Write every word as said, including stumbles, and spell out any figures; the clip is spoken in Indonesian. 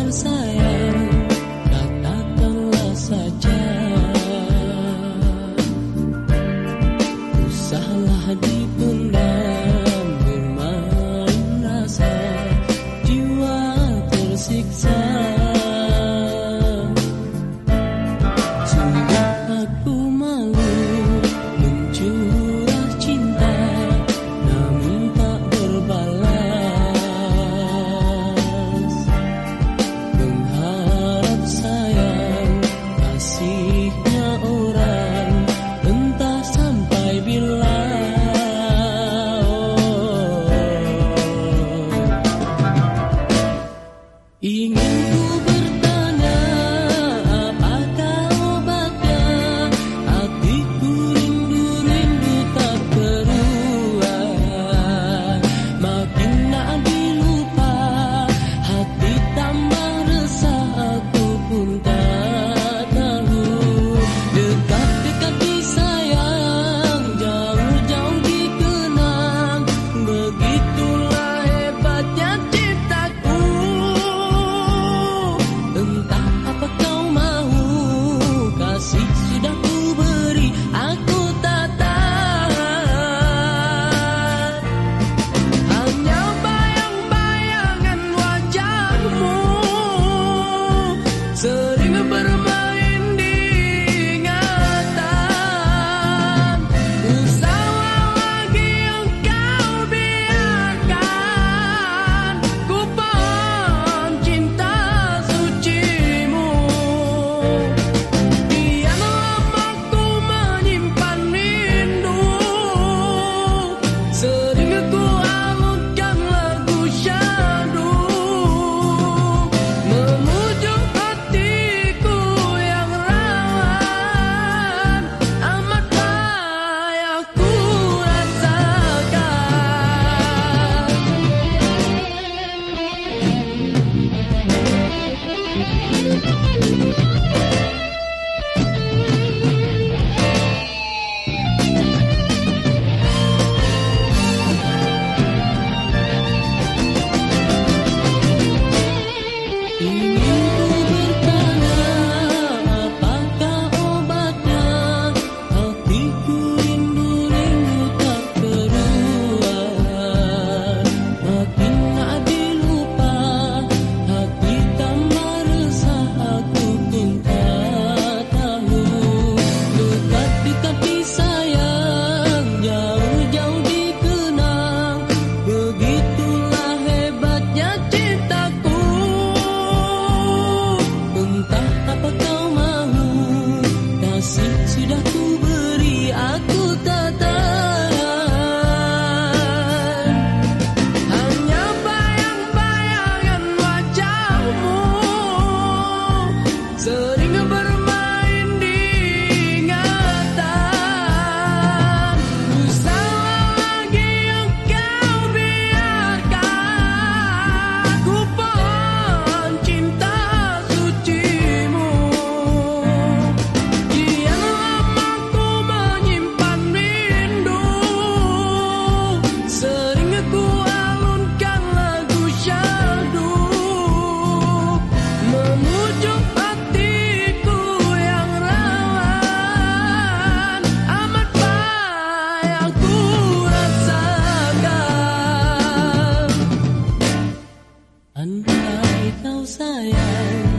sayang, katakanlah saja. Usahlah dipendam bermain rasa, jiwa tersiksa. Sungguh aku malu mencurah cinta, namun tak berbalas. Mengharap sayang kasihnya orang, entah sampai bila. Ingin ku bertanya, apakah obatnya? Hatiku rindu-rindu tak keruan. Makin nak dilupa, hati tambah resah. Aku pun tak tahu. Dekat-dekat disayang, jauh-jauh dikenang. Begitulah hebatnya cintaku. Entah apa kau mahu, kasih sudah ku beri, aku tak tahan. Hanya bayang-bayangan wajahmu sering bermain di ingatan. Usahlah lagi engkau biarkan ku paham cinta sucimu. Kian lama ku menyimpan rindu, sering ku alunkan lagu syahdu, memujuk hatiku yang rawan. Amat payah ku rasakan. Ingin ku bertanya, apakah obatnya? Hatiku rindu-rindu tak keruan. Makin nak dilupa, hati tambah resah. Aku pun tak tahu. Dekat-dekat disayang, jauh-jauh dikenang. Begitulah hebatnya cintaku. Entah apa kau mahu, kasih sudah ku beri, aku tak tahan. Hanya bayang-bayangan wajahmu sering bermain di ingatan. Usahlah lagi engkau biarkan ku paham cinta sucimu. Kian lama ku menyimpan rindu, sering ku alunkan lagu syahdu, memujuk hatiku yang rawan. Amat payah ku rasakan. Andai kau sayang,